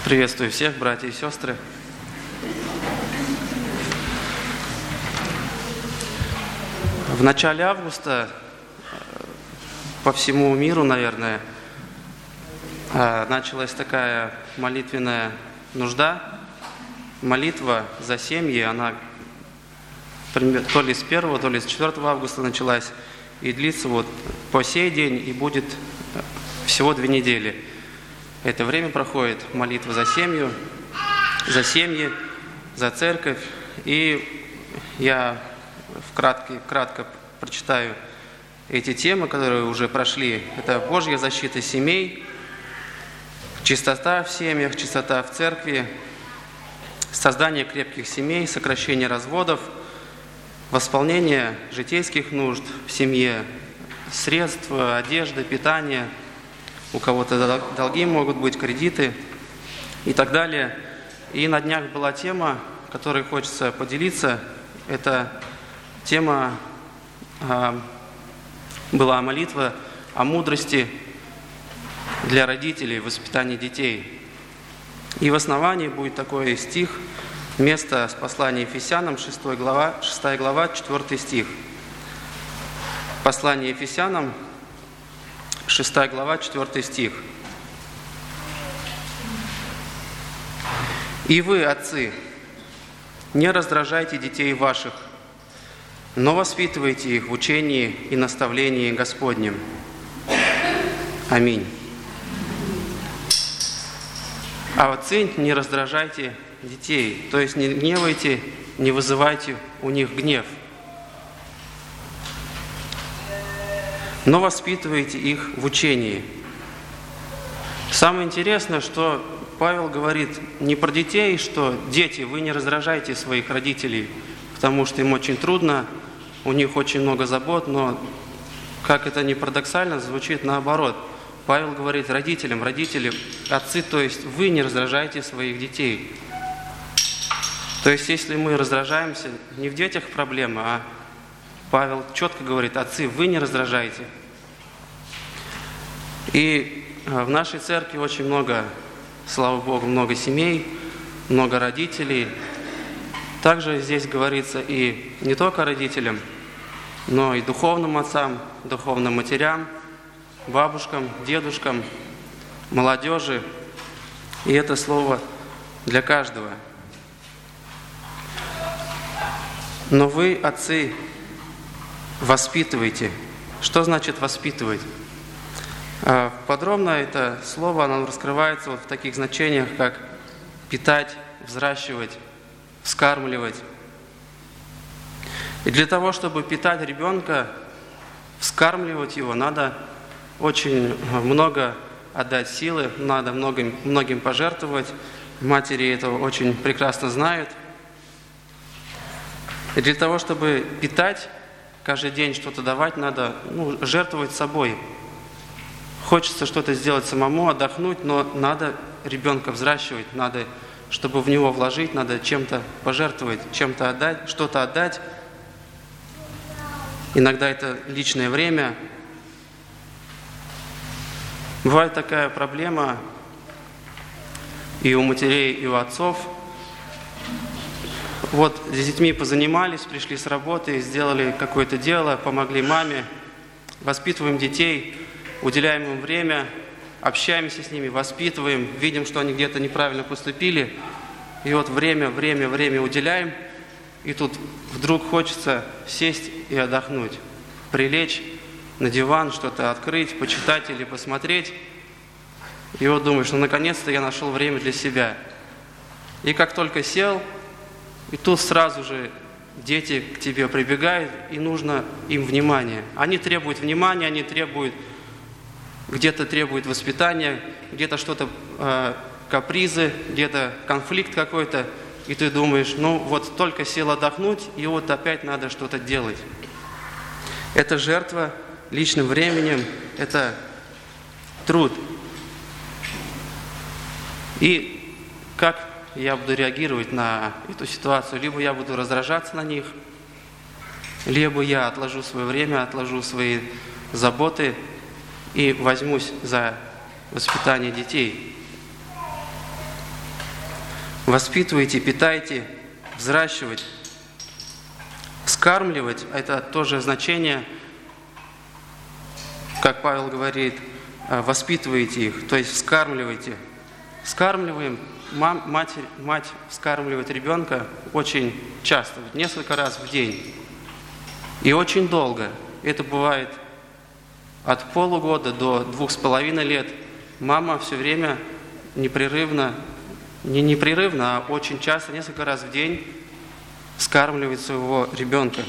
Приветствую всех, братья и сестры. В начале августа по всему миру, наверное, началась такая молитвенная нужда. Молитва за семьи, она то ли с 1, то ли с 4 августа началась и длится вот по сей день и будет всего 2 недели. Это время проходит молитва за семью, за семьи, за церковь. И я кратко прочитаю эти темы, которые уже прошли. Это Божья защита семей, чистота в семьях, чистота в церкви, создание крепких семей, сокращение разводов, восполнение житейских нужд в семье, средства, одежда, питание. У кого-то долги могут быть, кредиты и так далее. И на днях была тема, которой хочется поделиться. Это тема, была молитва о мудрости для родителей в воспитании детей. И в основании будет такой стих, место с послания Ефесянам, 6 глава, 4 стих. Послание Ефесянам, 6 глава, 4 стих. «И вы, отцы, не раздражайте детей ваших, но воспитывайте их в учении и наставлении Господнем». Аминь. А отцы, не раздражайте детей, то есть не гневайте, не вызывайте у них гнев, но воспитывайте их в учении. Самое интересное, что Павел говорит не про детей, что дети, вы не раздражайте своих родителей, потому что им очень трудно, у них очень много забот, но, как это ни парадоксально, звучит наоборот. Павел говорит родителям, отцы, то есть вы не раздражайте своих детей. То есть если мы раздражаемся, не в детях проблема, а Павел четко говорит, отцы, вы не раздражайте. И в нашей церкви очень много, слава Богу, много семей, много родителей. Также здесь говорится и не только родителям, но и духовным отцам, духовным матерям, бабушкам, дедушкам, молодежи. И это слово для каждого. Но вы, отцы, воспитывайте. Что значит воспитывать? Подробно это слово, оно раскрывается вот в таких значениях, как питать, взращивать, вскармливать. И для того, чтобы питать ребенка, вскармливать его, надо очень много отдать силы, надо многим пожертвовать. Матери это очень прекрасно знают. И для того, чтобы питать, каждый день что-то давать, надо жертвовать собой. Хочется что-то сделать самому, отдохнуть, но надо ребенка взращивать, надо, чтобы в него вложить, надо чем-то пожертвовать, чем-то отдать, что-то отдать. Иногда это личное время. Бывает такая проблема и у матерей, и у отцов. Вот с детьми позанимались, пришли с работы, сделали какое-то дело, помогли маме, воспитываем детей, уделяем им время, общаемся с ними, воспитываем, видим, что они где-то неправильно поступили, и вот время уделяем, и тут вдруг хочется сесть и отдохнуть, прилечь на диван, что-то открыть, почитать или посмотреть, и вот думаешь, наконец-то я нашел время для себя. И как только сел, и тут сразу же дети к тебе прибегают, и нужно им внимание. Они требуют внимания, где-то требуют воспитания, где-то что-то, капризы, где-то конфликт какой-то. И ты думаешь, вот только сел отдохнуть, и вот опять надо что-то делать. Это жертва личным временем, это труд. И как я буду реагировать на эту ситуацию? Либо я буду раздражаться на них, либо я отложу свое время, отложу свои заботы и возьмусь за воспитание детей. Воспитывайте, питайте, взращивать. Вскармливать – это тоже значение, как Павел говорит, воспитывайте их, то есть вскармливайте. Вскармливаем, мать вскармливает ребенка очень часто, несколько раз в день. И очень долго. Это бывает от полугода до 2,5 лет. Мама все время непрерывно, не непрерывно, а очень часто, несколько раз в день вскармливает своего ребенка.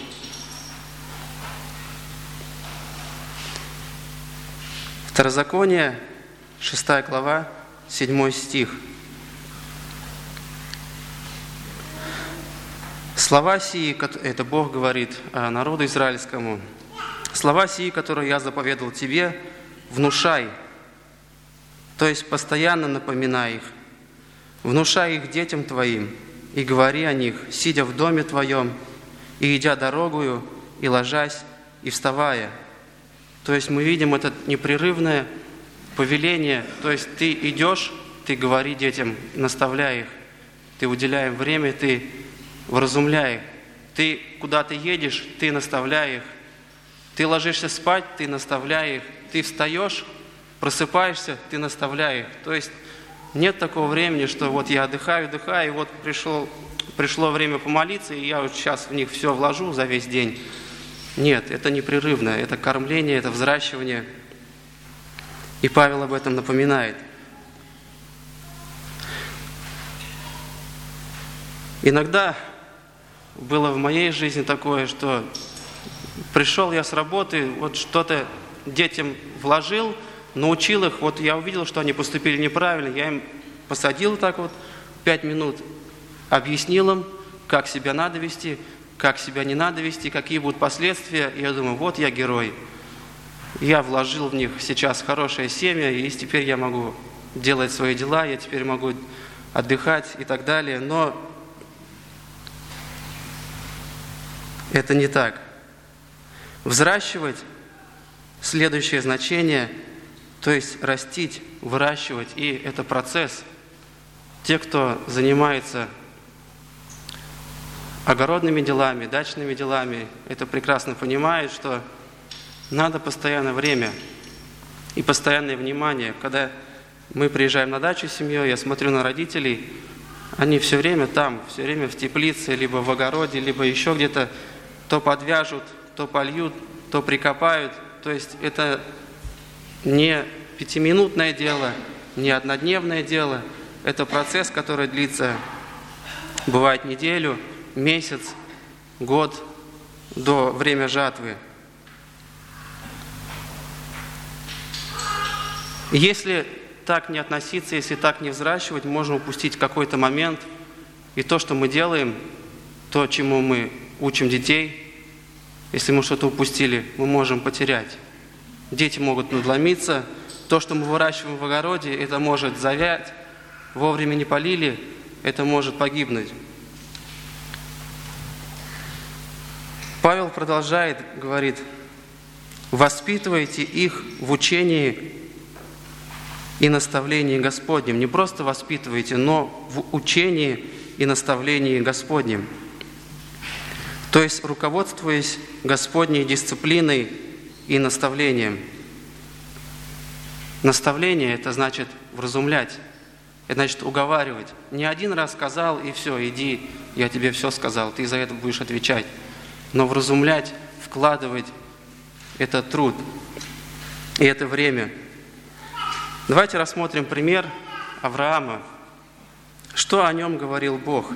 Второзаконие, 6 глава, 7 стих. «Слова сии, это Бог говорит народу израильскому, слова сии, которые я заповедал тебе, внушай, то есть постоянно напоминай их, внушай их детям твоим, и говори о них, сидя в доме твоем, и идя дорогою, и ложась, и вставая». То есть мы видим это непрерывное повеление, то есть ты идешь, ты говори детям, наставляй их, ты уделяй им время, ты вразумляй их, ты куда-то едешь, ты наставляй их, ты ложишься спать, ты наставляй их, ты встаешь, просыпаешься, ты наставляй их. То есть нет такого времени, что вот я отдыхаю, и вот пришло время помолиться, и я вот сейчас в них все вложу за весь день. Нет, это непрерывно, это кормление, это взращивание. И Павел об этом напоминает. Иногда было в моей жизни такое, что пришел я с работы, вот что-то детям вложил, научил их, вот я увидел, что они поступили неправильно, я им посадил так вот 5 минут, объяснил им, как себя надо вести, как себя не надо вести, какие будут последствия. И я думаю, вот я герой. Я вложил в них сейчас хорошее семя, и теперь я могу делать свои дела, я теперь могу отдыхать и так далее. Но это не так. Взращивать – следующее значение, то есть растить, выращивать, и это процесс. Те, кто занимается огородными делами, дачными делами, это прекрасно понимают, что надо постоянное время и постоянное внимание. Когда мы приезжаем на дачу с семьей, я смотрю на родителей, они все время там, все время в теплице, либо в огороде, либо еще где-то то подвяжут, то польют, то прикопают. То есть это не пятиминутное дело, не однодневное дело. Это процесс, который длится, бывает, неделю, месяц, год до времени жатвы. Если так не относиться, если так не взращивать, можно упустить какой-то момент. И то, что мы делаем, то, чему мы учим детей, если мы что-то упустили, мы можем потерять. Дети могут надломиться. То, что мы выращиваем в огороде, это может завять. Вовремя не полили, это может погибнуть. Павел продолжает, говорит, воспитывайте их в учении и наставлении Господнем. Не просто воспитывайте, но в учении и наставлении Господнем. То есть руководствуясь Господней дисциплиной и наставлением. Наставление – это значит вразумлять, это значит уговаривать. Не один раз сказал, и все, иди, я тебе все сказал, ты за это будешь отвечать. Но вразумлять, вкладывать – это труд, и это время. Давайте рассмотрим пример Авраама. Что о нем говорил Бог?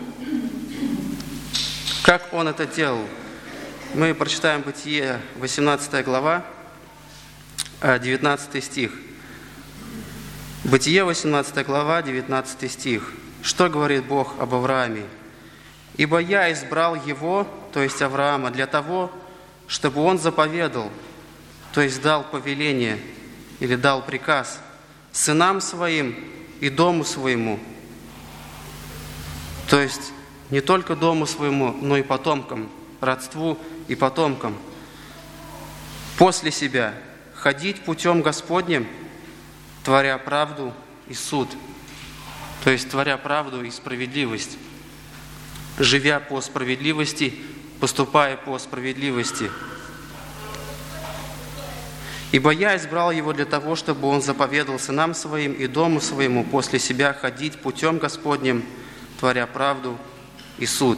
Как он это делал? Мы прочитаем Бытие, 18 глава, 19 стих. Бытие, 18 глава, 19 стих. Что говорит Бог об Аврааме? «Ибо я избрал его, то есть Авраама, для того, чтобы он заповедал, то есть дал повеление или дал приказ сынам своим и дому своему». То есть не только дому своему, но и потомкам, родству и потомкам. «После себя ходить путем Господним, творя правду и суд». то есть творя правду и справедливость, живя по справедливости, поступая по справедливости. Ибо я избрал его для того, чтобы он заповедал сынам своим и дому своему после себя ходить путем Господним, творя правду и суд».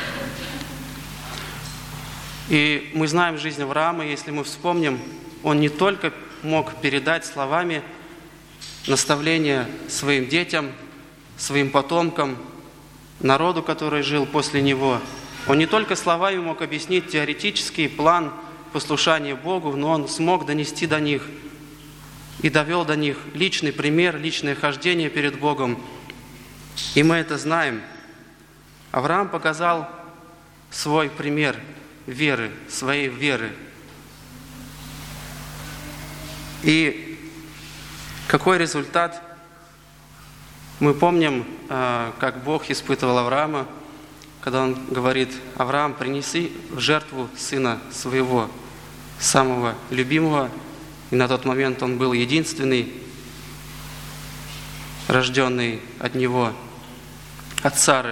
И мы знаем жизнь Авраама, если мы вспомним, он не только мог передать словами наставления своим детям, своим потомкам, народу, который жил после него. Он не только словами мог объяснить теоретический план послушания Богу, но он смог донести до них и довел до них личный пример, личное хождение перед Богом. И мы это знаем. Авраам показал свой пример веры, своей веры. И какой результат? Мы помним, как Бог испытывал Авраама, когда Он говорит: «Авраам, принеси в жертву сына своего, самого любимого». И на тот момент он был единственный, рожденный от него, от Сары.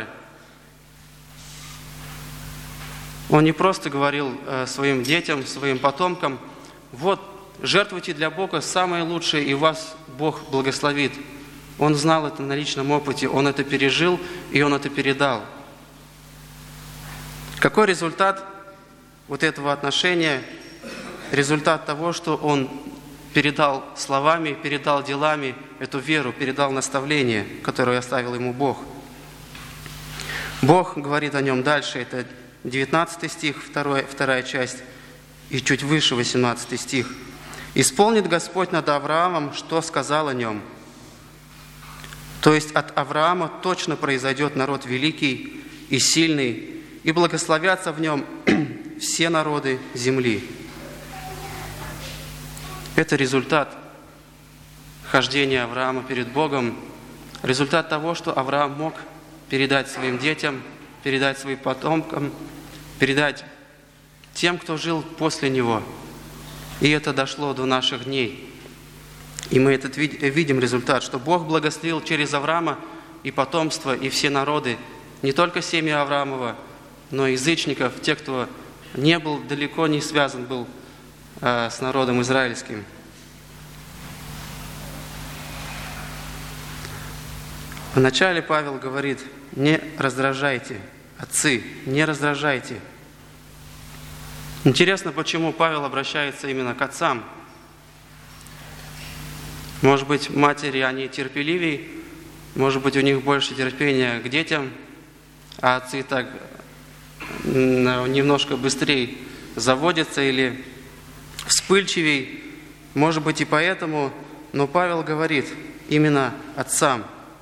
Он не просто говорил своим детям, своим потомкам: «Вот, жертвуйте для Бога самое лучшее, и вас Бог благословит». Он знал это на личном опыте, он это пережил, и он это передал. Какой результат вот этого отношения? Результат того, что он передал словами, передал делами эту веру, передал наставление, которое оставил ему Бог. Бог говорит о нем дальше, это 19 стих, вторая часть, и чуть выше 18 стих. «Исполнит Господь над Авраамом, что сказал о нем». То есть от Авраама точно произойдет народ великий и сильный, и благословятся в нем все народы земли. Это результат хождения Авраама перед Богом, результат того, что Авраам мог передать своим детям, передать своим потомкам, передать тем, кто жил после него. И это дошло до наших дней. И мы этот видим результат, что Бог благословил через Авраама и потомство, и все народы, не только семья Авраамова, но и язычников, те, кто не был, далеко не связан был с народом израильским. Вначале Павел говорит: не раздражайте, отцы, не раздражайте. Интересно, почему Павел обращается именно к отцам. Может быть, матери, они терпеливее, может быть, у них больше терпения к детям, а отцы так немножко быстрее заводятся или вспыльчивее. Может быть, и поэтому, но Павел говорит именно отцам.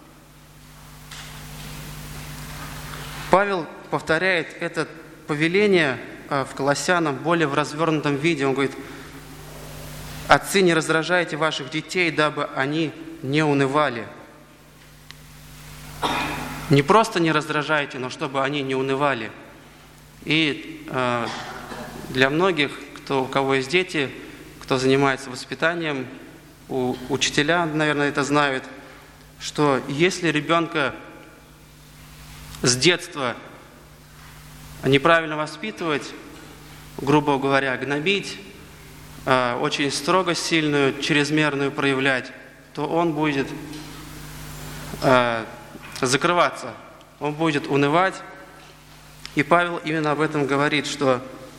Павел повторяет это повеление в Колоссянам более в развернутом виде. Он говорит: «Отцы, не раздражайте ваших детей, дабы они не унывали». Не просто не раздражайте, но чтобы они не унывали. И для многих, у кого есть дети, кто занимается воспитанием, учителя, наверное, это знают, что если ребенка с детства неправильно воспитывать, грубо говоря, гнобить, очень строго сильную, чрезмерную проявлять, то он будет закрываться, он будет унывать. И Павел именно об этом говорит, что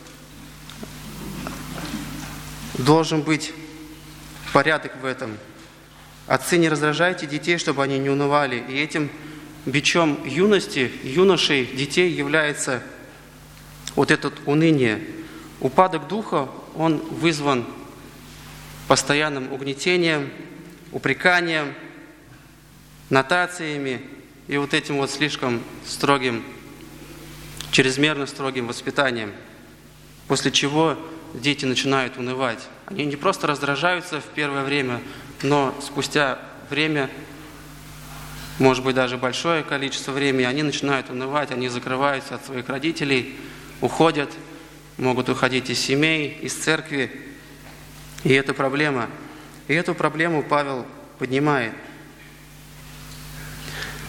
должен быть порядок в этом. Отцы, не раздражайте детей, чтобы они не унывали. И этим бичом юности, юношей, детей является вот это уныние. Упадок духа, он вызван постоянным угнетением, упреканием, нотациями и вот этим вот слишком строгим, чрезмерно строгим воспитанием, после чего дети начинают унывать. Они не просто раздражаются в первое время, но спустя время, может быть, даже большое количество времени, они начинают унывать, они закрываются от своих родителей, уходят, могут уходить из семей, из церкви. И это проблема. И эту проблему Павел поднимает.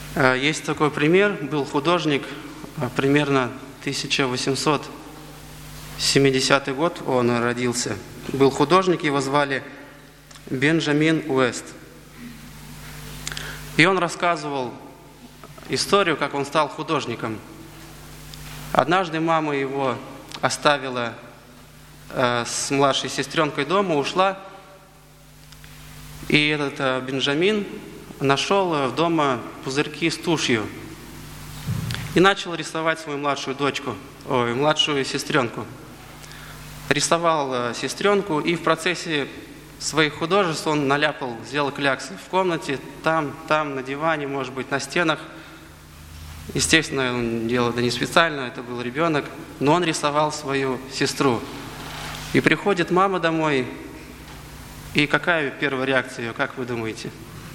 Есть такой пример, был художник, примерно 1870 год он родился. Был художник, его звали Бенджамин Уэст. И он рассказывал историю, как он стал художником. Однажды мама его оставила с младшей сестренкой дома, ушла, и этот Бенджамин нашел дома пузырьки с тушью и начал рисовать свою младшую сестренку. Рисовал сестренку, и в процессе своих художеств он наляпал, сделал кляксы в комнате, там, на диване, может быть, на стенах. Естественно, он делал это не специально, это был ребенок, но он рисовал свою сестру. И приходит мама домой, и какая первая реакция ее, как вы думаете?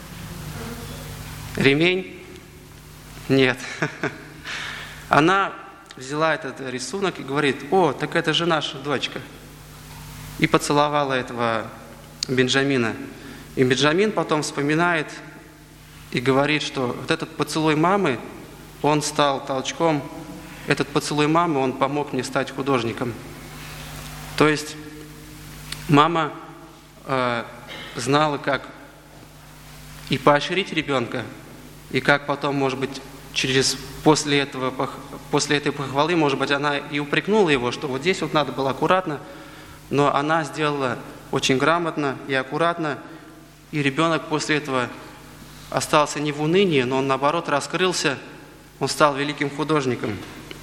Ремень? Нет. Она взяла этот рисунок и говорит: «О, так это же наша дочка». И поцеловала этого Бенджамина. И Бенджамин потом вспоминает и говорит, что вот этот поцелуй мамы, он стал толчком, этот поцелуй мамы, он помог мне стать художником. То есть мама знала, как и поощрить ребенка, и как потом, может быть, после этой похвалы, может быть, она и упрекнула его, что вот здесь вот надо было аккуратно, но она сделала очень грамотно и аккуратно, и ребенок после этого остался не в унынии, но он, наоборот, раскрылся, он стал великим художником.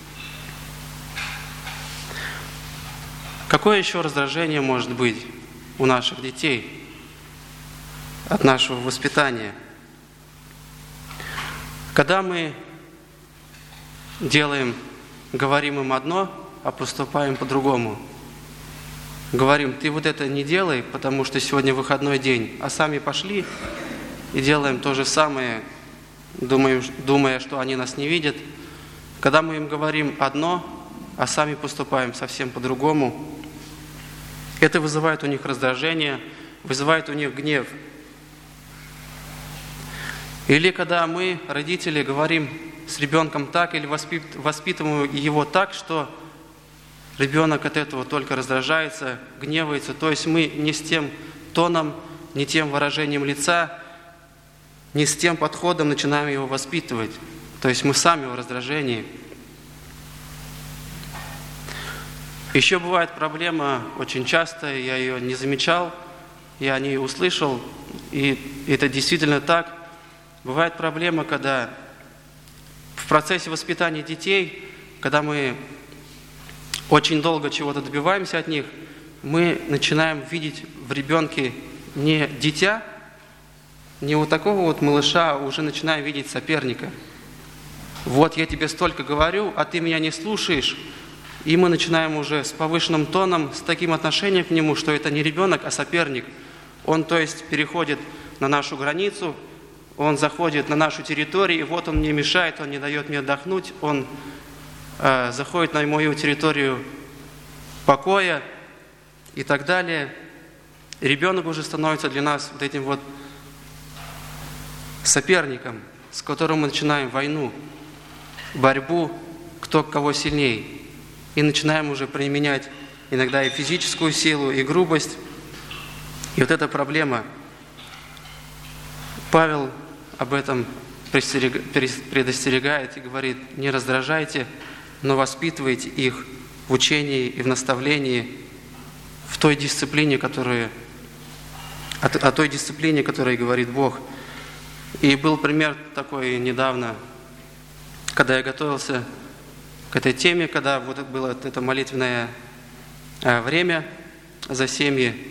Какое еще раздражение может быть у наших детей от нашего воспитания? Когда мы говорим им одно, а поступаем по-другому. Говорим: ты вот это не делай, потому что сегодня выходной день, а сами пошли и делаем то же самое, думая, что они нас не видят. Когда мы им говорим одно, а сами поступаем совсем по-другому, это вызывает у них раздражение, вызывает у них гнев. Или когда мы, родители, говорим с ребенком так или воспитываем его так, что ребенок от этого только раздражается, гневается. То есть мы не с тем тоном, не тем выражением лица, не с тем подходом начинаем его воспитывать. То есть мы сами в раздражении. Еще бывает проблема, очень часто, я ее не замечал, я о ней услышал, и это действительно так. Бывает проблема, когда в процессе воспитания детей, когда мы очень долго чего-то добиваемся от них, мы начинаем видеть в ребенке не дитя, не вот такого вот малыша, а уже начинаем видеть соперника. Вот я тебе столько говорю, а ты меня не слушаешь. И мы начинаем уже с повышенным тоном, с таким отношением к нему, что это не ребенок, а соперник. Он, то есть, переходит на нашу границу, он заходит на нашу территорию, и вот он мне мешает, он не дает мне отдохнуть, он заходит на мою территорию покоя и так далее. Ребенок уже становится для нас вот этим вот соперником, с которым мы начинаем войну, борьбу, кто кого сильнее. И начинаем уже применять иногда и физическую силу, и грубость. И вот эта проблема. Павел об этом предостерегает и говорит: не раздражайте, но воспитывайте их в учении и в наставлении, в той дисциплине, о той дисциплине, о которой говорит Бог. И был пример такой недавно, когда я готовился к этой теме, когда вот было это молитвенное время за семьи.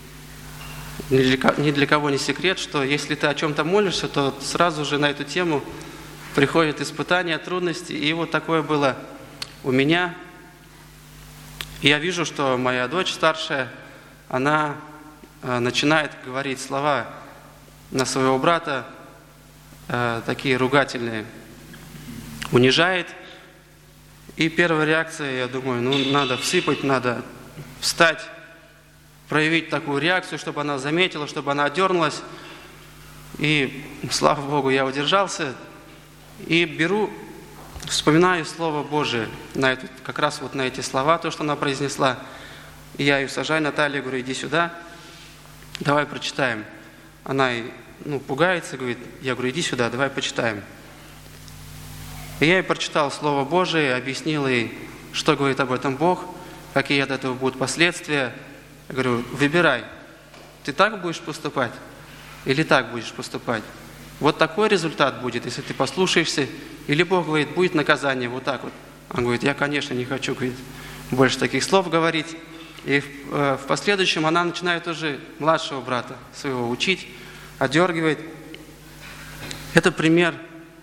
Ни для кого не секрет, что если ты о чем-то молишься, то сразу же на эту тему приходят испытания, трудности. И вот такое было у меня. И я вижу, что моя дочь старшая, она начинает говорить слова на своего брата, такие ругательные, унижает. И первая реакция, я думаю, надо всыпать, надо встать, проявить такую реакцию, чтобы она заметила, чтобы она отдернулась. И, слава Богу, я удержался. И вспоминаю Слово Божие, как раз вот на эти слова, то, что она произнесла. И я ее сажаю, Наталья, говорю, иди сюда, давай прочитаем. Она пугается, говорит, я говорю, иди сюда, давай почитаем. И я ей прочитал Слово Божие, объяснил ей, что говорит об этом Бог, какие от этого будут последствия. Я говорю, выбирай, ты так будешь поступать или так будешь поступать. Вот такой результат будет, если ты послушаешься. Или Бог говорит, будет наказание вот так вот. Он говорит, я, конечно, не хочу, говорит, больше таких слов говорить. И в последующем она начинает уже младшего брата своего учить, одергивает. Это пример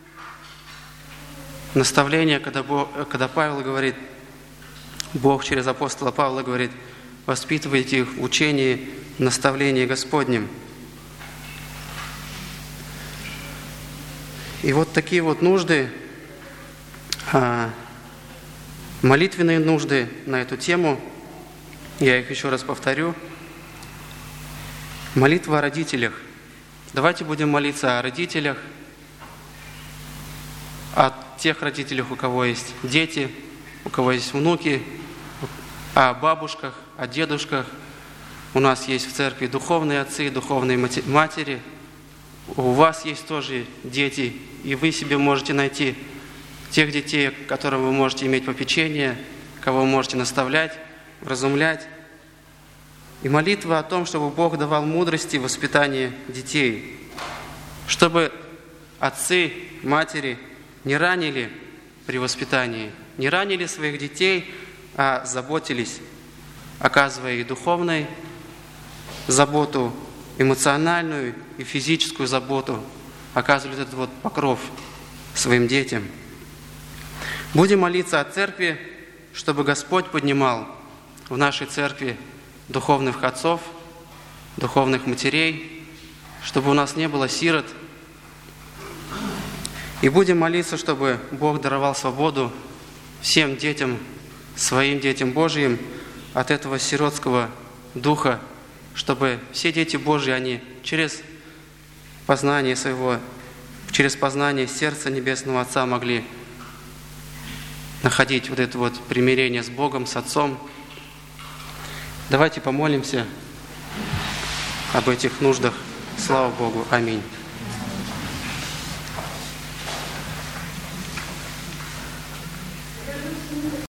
наставления, когда Павел говорит, Бог через апостола Павла говорит, воспитывайте их в учении, в наставлении Господнем. И вот такие вот нужды, молитвенные нужды на эту тему, я их еще раз повторю. Молитва о родителях. Давайте будем молиться о родителях, о тех родителях, у кого есть дети, у кого есть внуки, о бабушках, о дедушках. У нас есть в церкви духовные отцы, духовные матери. У вас есть тоже дети, и вы себе можете найти тех детей, которым вы можете иметь попечение, кого вы можете наставлять, вразумлять. И молитва о том, чтобы Бог давал мудрости в воспитании детей, чтобы отцы, матери не ранили при воспитании, не ранили своих детей, а заботились, оказывая и духовную заботу, эмоциональную и физическую заботу, оказывали этот вот покров своим детям. Будем молиться о церкви, чтобы Господь поднимал в нашей церкви духовных отцов, духовных матерей, чтобы у нас не было сирот. И будем молиться, чтобы Бог даровал свободу всем детям, своим детям Божьим от этого сиротского духа, чтобы все дети Божьи, они через познание сердца Небесного Отца могли находить вот это вот примирение с Богом, с Отцом. Давайте помолимся об этих нуждах. Слава Богу. Аминь.